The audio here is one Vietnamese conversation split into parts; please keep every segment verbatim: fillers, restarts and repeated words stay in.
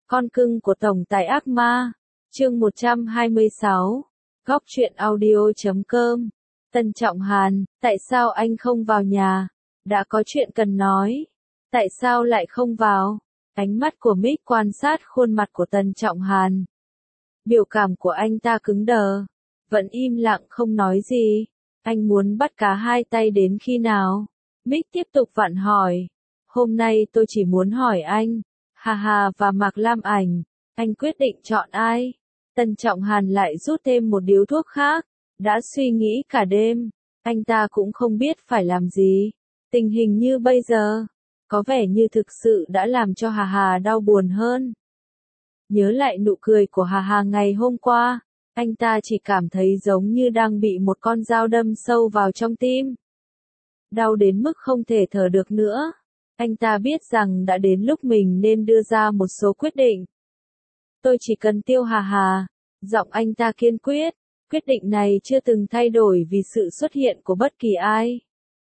Con cưng của tổng tài ác ma. Chương một trăm hai mươi sáu. Góc truyện audio chấm com. Tân Trọng Hàn, tại sao anh không vào nhà? Đã có chuyện cần nói. Tại sao lại không vào? Ánh mắt của Mick quan sát khuôn mặt của Tân Trọng Hàn. Biểu cảm của anh ta cứng đờ. Vẫn im lặng không nói gì. Anh muốn bắt cá hai tay đến khi nào? Mick tiếp tục vặn hỏi. Hôm nay tôi chỉ muốn hỏi anh. Hà Hà và Mạc Lam Ảnh. Anh quyết định chọn ai? Tân Trọng Hàn lại rút thêm một điếu thuốc khác. Đã suy nghĩ cả đêm. Anh ta cũng không biết phải làm gì. Tình hình như bây giờ. Có vẻ như thực sự đã làm cho Hà Hà đau buồn hơn. Nhớ lại nụ cười của Hà Hà ngày hôm qua. Anh ta chỉ cảm thấy giống như đang bị một con dao đâm sâu vào trong tim. Đau đến mức không thể thở được nữa. Anh ta biết rằng đã đến lúc mình nên đưa ra một số quyết định. Tôi chỉ cần Tiêu Hà Hà. Giọng anh ta kiên quyết. Quyết định này chưa từng thay đổi vì sự xuất hiện của bất kỳ ai.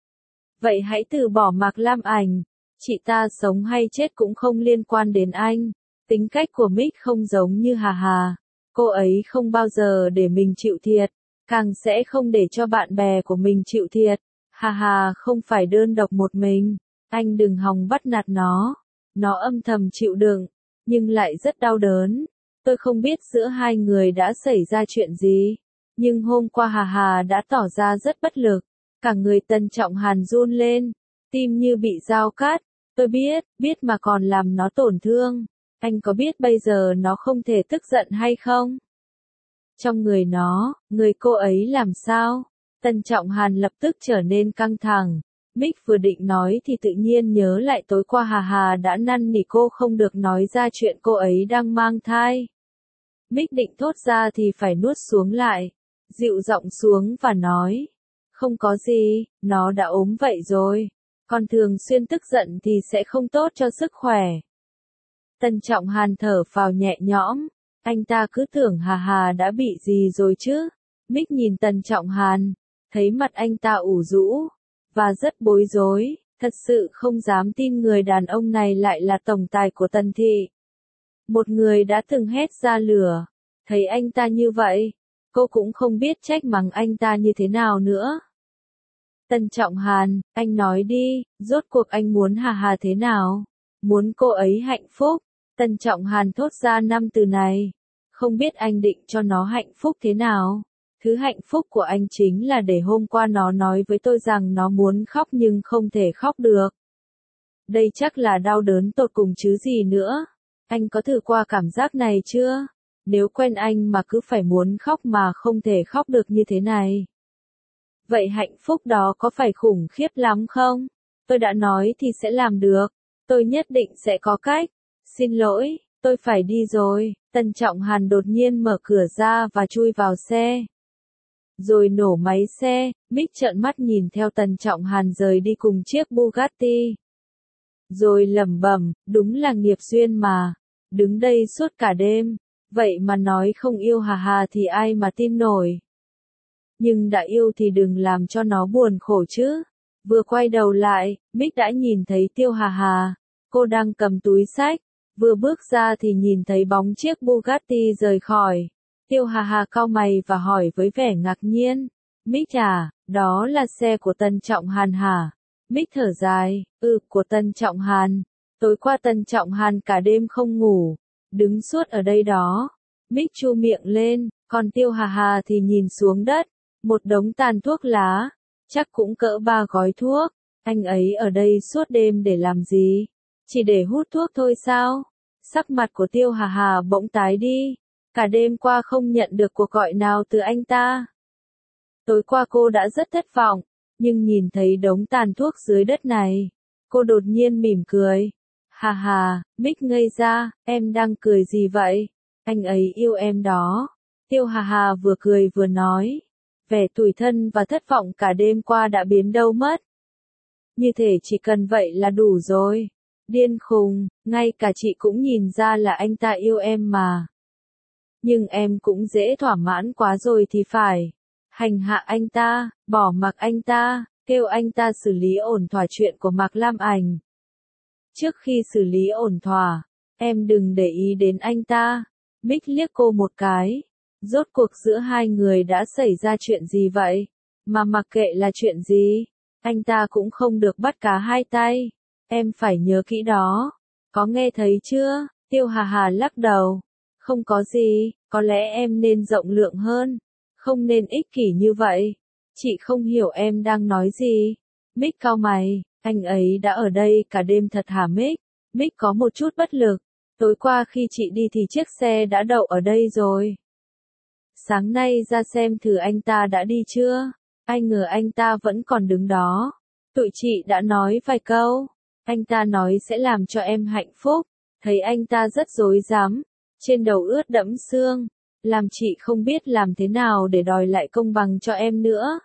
Vậy hãy từ bỏ Mạc Lam Ảnh. Chị ta sống hay chết cũng không liên quan đến anh. Tính cách của Mick không giống như Hà Hà. Cô ấy không bao giờ để mình chịu thiệt. Càng sẽ không để cho bạn bè của mình chịu thiệt. Hà Hà không phải đơn độc một mình. Anh đừng hòng bắt nạt nó. Nó âm thầm chịu đựng. Nhưng lại rất đau đớn. Tôi không biết giữa hai người đã xảy ra chuyện gì. Nhưng hôm qua Hà Hà đã tỏ ra rất bất lực. Cả người Tân Trọng Hàn run lên. Tim như bị dao cắt. Tôi biết, biết mà còn làm nó tổn thương. Anh có biết bây giờ nó không thể tức giận hay không? Trong người nó, người cô ấy làm sao? Tân Trọng Hàn lập tức trở nên căng thẳng. Mick vừa định nói thì tự nhiên nhớ lại tối qua Hà Hà đã năn nỉ cô không được nói ra chuyện cô ấy đang mang thai. Mick định thốt ra thì phải nuốt xuống lại. Dịu giọng xuống và nói. Không có gì, nó đã ốm vậy rồi. Còn thường xuyên tức giận thì sẽ không tốt cho sức khỏe. Tân Trọng Hàn thở phào nhẹ nhõm. Anh ta cứ tưởng Hà Hà đã bị gì rồi chứ. Mick nhìn Tân Trọng Hàn. Thấy mặt anh ta ủ rũ. Và rất bối rối. Thật sự không dám tin người đàn ông này lại là tổng tài của Tần thị. Một người đã từng hét ra lửa. Thấy anh ta như vậy. Cô cũng không biết trách mắng anh ta như thế nào nữa. Tân Trọng Hàn, anh nói đi. Rốt cuộc anh muốn Hà Hà thế nào? Muốn cô ấy hạnh phúc. Tân Trọng Hàn thốt ra năm từ này. Không biết anh định cho nó hạnh phúc thế nào. Thứ hạnh phúc của anh chính là để hôm qua nó nói với tôi rằng nó muốn khóc nhưng không thể khóc được. Đây chắc là đau đớn tột cùng chứ gì nữa. Anh có thử qua cảm giác này chưa? Nếu quen anh mà cứ phải muốn khóc mà không thể khóc được như thế này. Vậy hạnh phúc đó có phải khủng khiếp lắm không? Tôi đã nói thì sẽ làm được. Tôi nhất định sẽ có cách. Xin lỗi, tôi phải đi rồi. Tân Trọng Hàn đột nhiên mở cửa ra và chui vào xe. Rồi nổ máy xe. Mick trợn mắt nhìn theo Tân Trọng Hàn rời đi cùng chiếc Bugatti. Rồi lẩm bẩm, đúng là nghiệp duyên mà. Đứng đây suốt cả đêm. Vậy mà nói không yêu Hà Hà thì ai mà tin nổi. Nhưng đã yêu thì đừng làm cho nó buồn khổ chứ. Vừa quay đầu lại, Mick đã nhìn thấy Tiêu Hà Hà. Cô đang cầm túi xách. Vừa bước ra thì nhìn thấy bóng chiếc Bugatti rời khỏi. Tiêu Hà Hà cau mày và hỏi với vẻ ngạc nhiên. Mick à, đó là xe của Tân Trọng Hàn hả? Mick thở dài, ừ, của Tân Trọng Hàn. Tối qua Tân Trọng Hàn cả đêm không ngủ. Đứng suốt ở đây đó. Mick chu miệng lên, còn Tiêu Hà Hà thì nhìn xuống đất. Một đống tàn thuốc lá. Chắc cũng cỡ ba gói thuốc. Anh ấy ở đây suốt đêm để làm gì? Chỉ để hút thuốc thôi sao? Sắc mặt của Tiêu Hà Hà bỗng tái đi. Cả đêm qua không nhận được cuộc gọi nào từ anh ta. Tối qua cô đã rất thất vọng. Nhưng nhìn thấy đống tàn thuốc dưới đất này. Cô đột nhiên mỉm cười. Hà Hà, Mick ngây ra, em đang cười gì vậy? Anh ấy yêu em đó. Tiêu Hà Hà vừa cười vừa nói. Vẻ tủi thân và thất vọng cả đêm qua đã biến đâu mất. Như thể chỉ cần vậy là đủ rồi. Điên khùng, ngay cả chị cũng nhìn ra là anh ta yêu em mà. Nhưng em cũng dễ thỏa mãn quá rồi thì phải. Hành hạ anh ta, bỏ mặc anh ta, kêu anh ta xử lý ổn thỏa chuyện của Mạc Lam Ảnh. Trước khi xử lý ổn thỏa, Em đừng để ý đến anh ta. Mick liếc cô một cái. Rốt cuộc giữa hai người đã xảy ra chuyện gì vậy? Mà mặc kệ là chuyện gì, anh ta cũng không được bắt cá hai tay. Em phải nhớ kỹ đó. Có nghe thấy chưa? Tiêu Hà Hà lắc đầu. Không có gì, có lẽ em nên rộng lượng hơn. Không nên ích kỷ như vậy. Chị không hiểu em đang nói gì. Mick cau mày, anh ấy đã ở đây cả đêm thật hả Mick? Mick có một chút bất lực. Tối qua khi chị đi thì chiếc xe đã đậu ở đây rồi. Sáng nay ra xem thử anh ta đã đi chưa? Ai ngờ anh ta vẫn còn đứng đó. Tụi chị đã nói vài câu. Anh ta nói sẽ làm cho em hạnh phúc. Thấy anh ta rất dối dám. Trên đầu ướt đẫm sương. Làm chị không biết làm thế nào để đòi lại công bằng cho em nữa.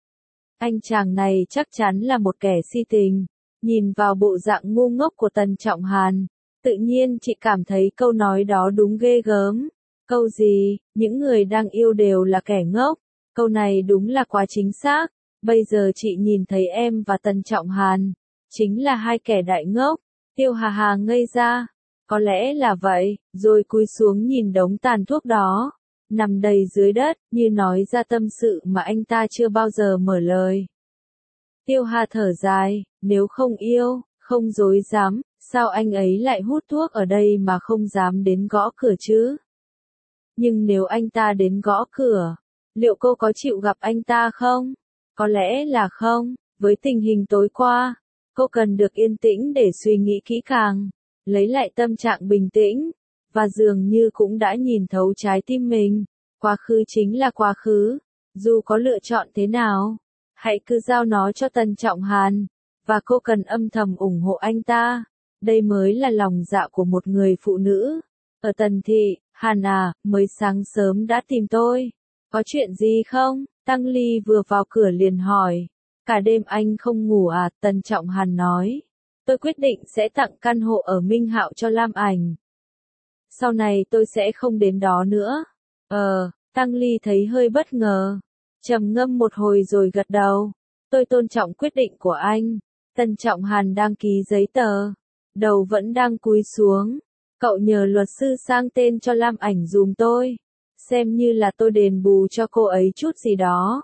Anh chàng này chắc chắn là một kẻ si tình. Nhìn vào bộ dạng ngu ngốc của Tần Trọng Hàn. Tự nhiên chị cảm thấy câu nói đó đúng ghê gớm. Câu gì, những người đang yêu đều là kẻ ngốc. Câu này đúng là quá chính xác. Bây giờ chị nhìn thấy em và Tần Trọng Hàn. Chính là hai kẻ đại ngốc. Tiêu Hà Hà ngây ra. Có lẽ là vậy, rồi cúi xuống nhìn đống tàn thuốc đó. Nằm đầy dưới đất, như nói ra tâm sự mà anh ta chưa bao giờ mở lời. Tiêu Hà thở dài, nếu không yêu, không dối dám, sao anh ấy lại hút thuốc ở đây mà không dám đến gõ cửa chứ? Nhưng nếu anh ta đến gõ cửa, liệu cô có chịu gặp anh ta không? Có lẽ là không, với tình hình tối qua, cô cần được yên tĩnh để suy nghĩ kỹ càng, lấy lại tâm trạng bình tĩnh, và dường như cũng đã nhìn thấu trái tim mình. Quá khứ chính là quá khứ, dù có lựa chọn thế nào, hãy cứ giao nó cho Tần Trọng Hàn, và cô cần âm thầm ủng hộ anh ta. Đây mới là lòng dạ của một người phụ nữ. Ở Tần thị, Hàn à, mới sáng sớm đã tìm tôi. Có chuyện gì không? Tăng Ly vừa vào cửa liền hỏi. Cả đêm anh không ngủ à? Tần Trọng Hàn nói. Tôi quyết định sẽ tặng căn hộ ở Minh Hạo cho Lam Ảnh. Sau này tôi sẽ không đến đó nữa. Ờ, Tăng Ly thấy hơi bất ngờ. Trầm ngâm một hồi rồi gật đầu. Tôi tôn trọng quyết định của anh. Tần Trọng Hàn đang ký giấy tờ. Đầu vẫn đang cúi xuống. Cậu nhờ luật sư sang tên cho Lam Ảnh dùm tôi. Xem như là tôi đền bù cho cô ấy chút gì đó.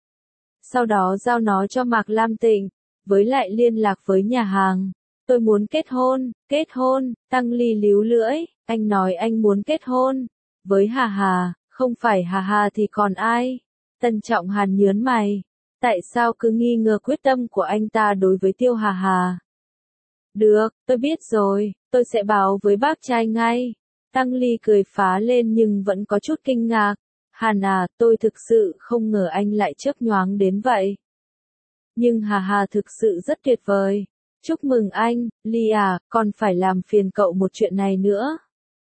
Sau đó giao nó cho Mạc Lam Tịnh. Với lại liên lạc với nhà hàng. Tôi muốn kết hôn, kết hôn. Tăng Ly líu lưỡi. Anh nói anh muốn kết hôn. Với Hà Hà, không phải Hà Hà thì còn ai? Tần Trọng Hàn nhớn mày. Tại sao cứ nghi ngờ quyết tâm của anh ta đối với Tiêu Hà Hà? Được, tôi biết rồi, tôi sẽ báo với bác trai ngay. Tăng Ly cười phá lên nhưng vẫn có chút kinh ngạc. Hàn à, tôi thực sự không ngờ anh lại chớp nhoáng đến vậy. Nhưng Hà Hà thực sự rất tuyệt vời. Chúc mừng anh, Ly à, còn phải làm phiền cậu một chuyện này nữa.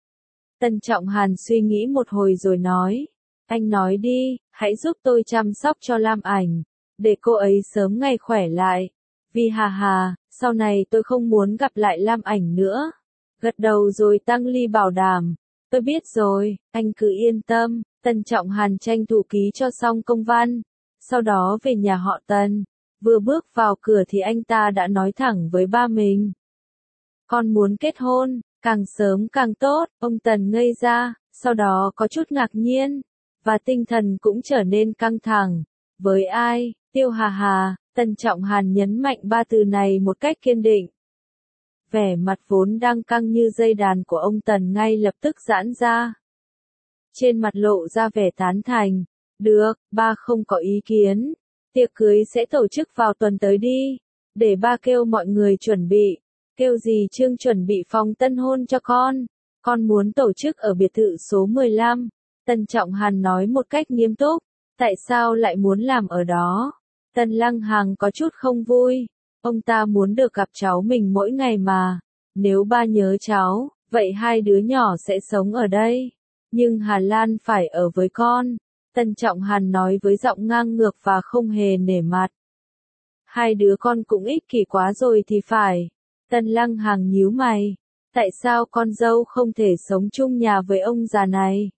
Tần Trọng Hàn suy nghĩ một hồi rồi nói. Anh nói đi, hãy giúp tôi chăm sóc cho Lam Ảnh, để cô ấy sớm ngày khỏe lại. Vì Hà Hà, sau này tôi không muốn gặp lại Lam Ảnh nữa. Gật đầu rồi Tăng Ly bảo đảm. Tôi biết rồi, anh cứ yên tâm. Tần Trọng Hàn tranh thủ ký cho xong công văn. Sau đó về nhà họ Tần. Vừa bước vào cửa thì anh ta đã nói thẳng với ba mình. Con muốn kết hôn, càng sớm càng tốt. Ông Tần ngây ra, sau đó có chút ngạc nhiên. Và tinh thần cũng trở nên căng thẳng. Với ai? Tiêu Hà Hà. Tần Trọng Hàn nhấn mạnh ba từ này một cách kiên định. Vẻ mặt vốn đang căng như dây đàn của ông Tần ngay lập tức giãn ra. Trên mặt lộ ra vẻ tán thành. Được, ba không có ý kiến. Tiệc cưới sẽ tổ chức vào tuần tới đi. Để ba kêu mọi người chuẩn bị. Kêu dì Trương chuẩn bị phòng tân hôn cho con. Con muốn tổ chức ở biệt thự số mười lăm. Tần Trọng Hàn nói một cách nghiêm túc. Tại sao lại muốn làm ở đó? Tần Lăng Hằng có chút không vui. Ông ta muốn được gặp cháu mình mỗi ngày mà. Nếu ba nhớ cháu, vậy hai đứa nhỏ sẽ sống ở đây. Nhưng Hà Lan phải ở với con. Tần Trọng Hàn nói với giọng ngang ngược và không hề nể mặt. Hai đứa con cũng ích kỷ quá rồi thì phải. Tần Lăng Hằng nhíu mày. Tại sao con dâu không thể sống chung nhà với ông già này?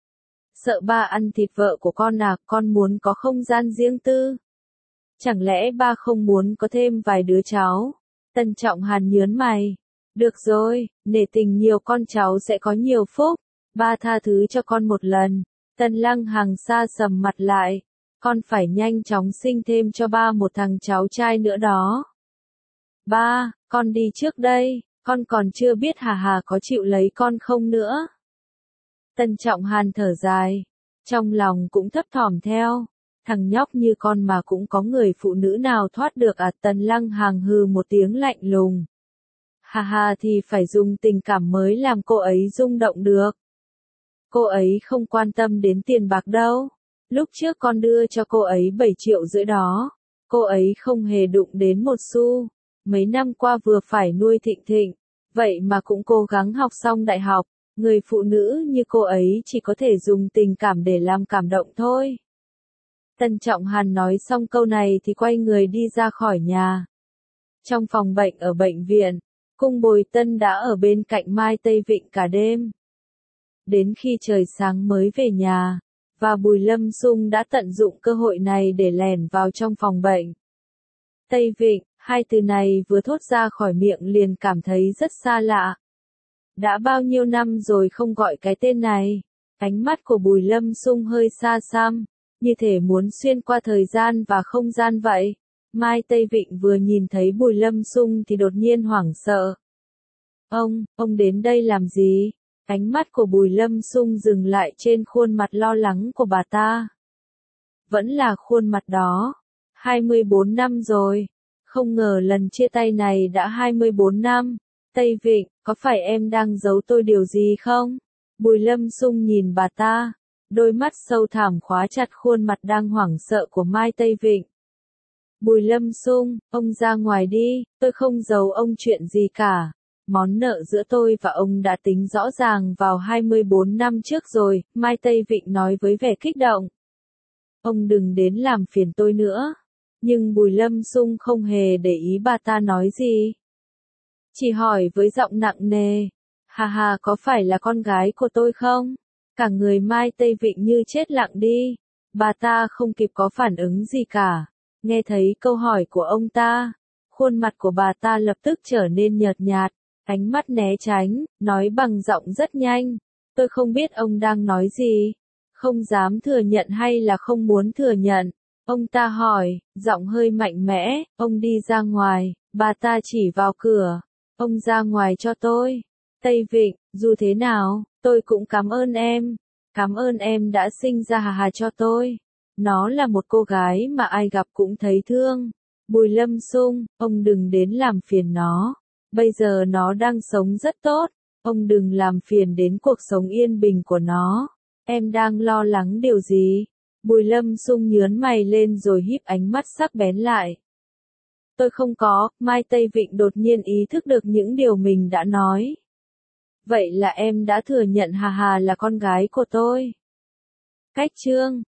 Sợ ba ăn thịt vợ của con à, con muốn có không gian riêng tư. Chẳng lẽ ba không muốn có thêm vài đứa cháu? Tần Trọng Hàn nhớn mày. Được rồi, nể tình nhiều con cháu sẽ có nhiều phúc. Ba tha thứ cho con một lần. Tần Lăng Hằng sa sầm mặt lại. Con phải nhanh chóng sinh thêm cho ba một thằng cháu trai nữa đó. Ba, con đi trước đây, con còn chưa biết Hà Hà có chịu lấy con không nữa. Tần Trọng Hàn thở dài, trong lòng cũng thấp thỏm theo. Thằng nhóc như con mà cũng có người phụ nữ nào thoát được à? Tần Lăng Hằng hừ một tiếng lạnh lùng. Hà Hà thì phải dùng tình cảm mới làm cô ấy rung động được. Cô ấy không quan tâm đến tiền bạc đâu. Lúc trước con đưa cho cô ấy bảy triệu rưỡi đó. Cô ấy không hề đụng đến một xu. Mấy năm qua vừa phải nuôi Thịnh Thịnh. Vậy mà cũng cố gắng học xong đại học. Người phụ nữ như cô ấy chỉ có thể dùng tình cảm để làm cảm động thôi. Tần Trọng Hàn nói xong câu này thì quay người đi ra khỏi nhà. Trong phòng bệnh ở bệnh viện, Cung Bồi Tân đã ở bên cạnh Mai Tây Vịnh cả đêm. Đến khi trời sáng mới về nhà, và Bùi Lâm Xung đã tận dụng cơ hội này để lẻn vào trong phòng bệnh. Tây Vịnh, hai từ này vừa thốt ra khỏi miệng liền cảm thấy rất xa lạ. Đã bao nhiêu năm rồi không gọi cái tên này. Ánh mắt của Bùi Lâm Xung hơi xa xăm, như thể muốn xuyên qua thời gian và không gian vậy. Mai Tây Vịnh vừa nhìn thấy Bùi Lâm Xung thì đột nhiên hoảng sợ. Ông, ông đến đây làm gì? Ánh mắt của Bùi Lâm Xung dừng lại trên khuôn mặt lo lắng của bà ta. Vẫn là khuôn mặt đó. hai mươi bốn năm rồi. Không ngờ lần chia tay này đã hai mươi bốn năm. Tây Vịnh, có phải em đang giấu tôi điều gì không? Bùi Lâm Xung nhìn bà ta. Đôi mắt sâu thẳm khóa chặt khuôn mặt đang hoảng sợ của Mai Tây Vịnh. Bùi Lâm Xung, ông ra ngoài đi, tôi không giấu ông chuyện gì cả. Món nợ giữa tôi và ông đã tính rõ ràng vào hai mươi bốn năm trước rồi, Mai Tây Vịnh nói với vẻ kích động. Ông đừng đến làm phiền tôi nữa. Nhưng Bùi Lâm Xung không hề để ý bà ta nói gì. Chỉ hỏi với giọng nặng nề. Hà Hà có phải là con gái của tôi không? Cả người Mai Tây Vịnh như chết lặng đi. Bà ta không kịp có phản ứng gì cả. Nghe thấy câu hỏi của ông ta, khuôn mặt của bà ta lập tức trở nên nhợt nhạt, ánh mắt né tránh, nói bằng giọng rất nhanh. Tôi không biết ông đang nói gì. Không dám thừa nhận hay là không muốn thừa nhận? Ông ta hỏi, giọng hơi mạnh mẽ, ông đi ra ngoài. Bà ta chỉ vào cửa. Ông ra ngoài cho tôi. Tây Vịnh, dù thế nào, tôi cũng cảm ơn em. Cảm ơn em đã sinh ra Hà Hà cho tôi. Nó là một cô gái mà ai gặp cũng thấy thương. Bùi Lâm Xung, ông đừng đến làm phiền nó. Bây giờ nó đang sống rất tốt. Ông đừng làm phiền đến cuộc sống yên bình của nó. Em đang lo lắng điều gì? Bùi Lâm Xung nhướng mày lên rồi híp ánh mắt sắc bén lại. Tôi không có. Mai Tây Vịnh đột nhiên ý thức được những điều mình đã nói. Vậy là em đã thừa nhận Hà Hà là con gái của tôi. Cách chương